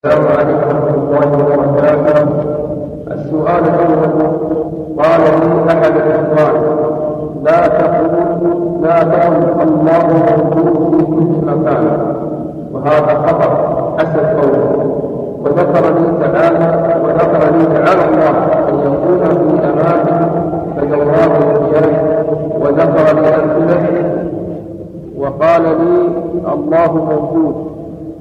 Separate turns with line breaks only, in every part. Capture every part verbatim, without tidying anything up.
السلام عليكم ورحمة الله وبركاته. السؤال الأول: قال لي أحد الإخوان: لا تقل لا تقل الله موجود في كل مكان، وهذا خطأ حسب قوله. وذكر لي تعالى وذكر لي تعالى الله أن يكون في أماكن كجواب المياه، وذكر لي أمثلة، وقال لي الله موجود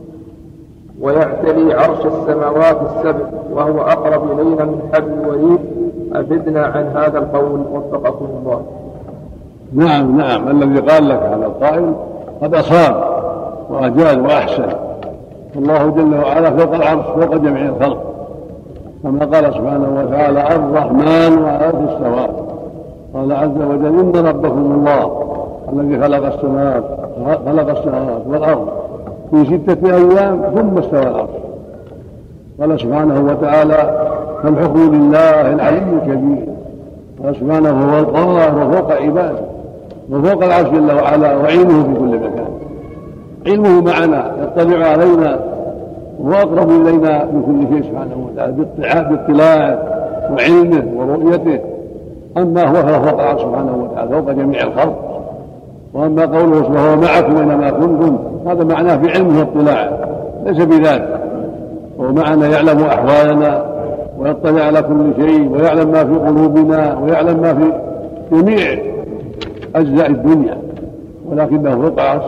ويعتلي عرش السماوات السبع وهو أقرب إلينا من حبل الوريد. أفدنا عن هذا القول وفقكم الله.
نعم نعم الذي قال لك هذا القائل قد أصاب وأجاد وأحسن. الله جل وعلا فوق العرش فوق جميع الخلق، كما قال سبحانه وتعالى: الرحمن وعلى العرش استوى. قال عز وجل: إن ربكم الله الذي خلق السماوات خلق السماوات والأرض في ستة أيام ثم استوى العرش. قال سبحانه وتعالى: فالحكم لله العلي الكبير. قال سبحانه: هو القاهر وفوق عباده وفوق العرش جل وعلا، وعلمه في كل مكان. علمه معنا يطلع علينا وهو أقرب إلينا من كل شيء سبحانه وتعالى باطلاعه وعلمه ورؤيته. أما هو فوق العرش سبحانه وتعالى فوق جميع الخلق. وأما قوله وهو معكم أينما كنتم، هذا معناه في علمه واطلاعه ليس بذاته. وهو معنا يعلم أحوالنا ويطلع على كل شيء ويعلم ما في قلوبنا ويعلم ما في جميع أجزاء الدنيا، ولكنه فوق العرش.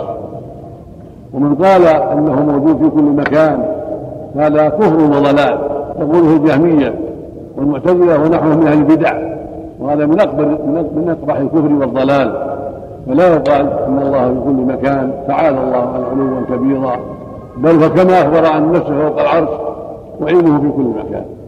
ومن قال أنه موجود في كل مكان هذا كفر وضلال، يقوله الجهمية والمعتزلة ونحوهم من أهل البدع، وهذا من أكبر من أقبح الكفر والضلال. فلا يقال إن الله في كل مكان، تعالى الله عن علوا كبيرا، بل فكما أخبر عن نفسه فوق العرش وعلمه في كل مكان.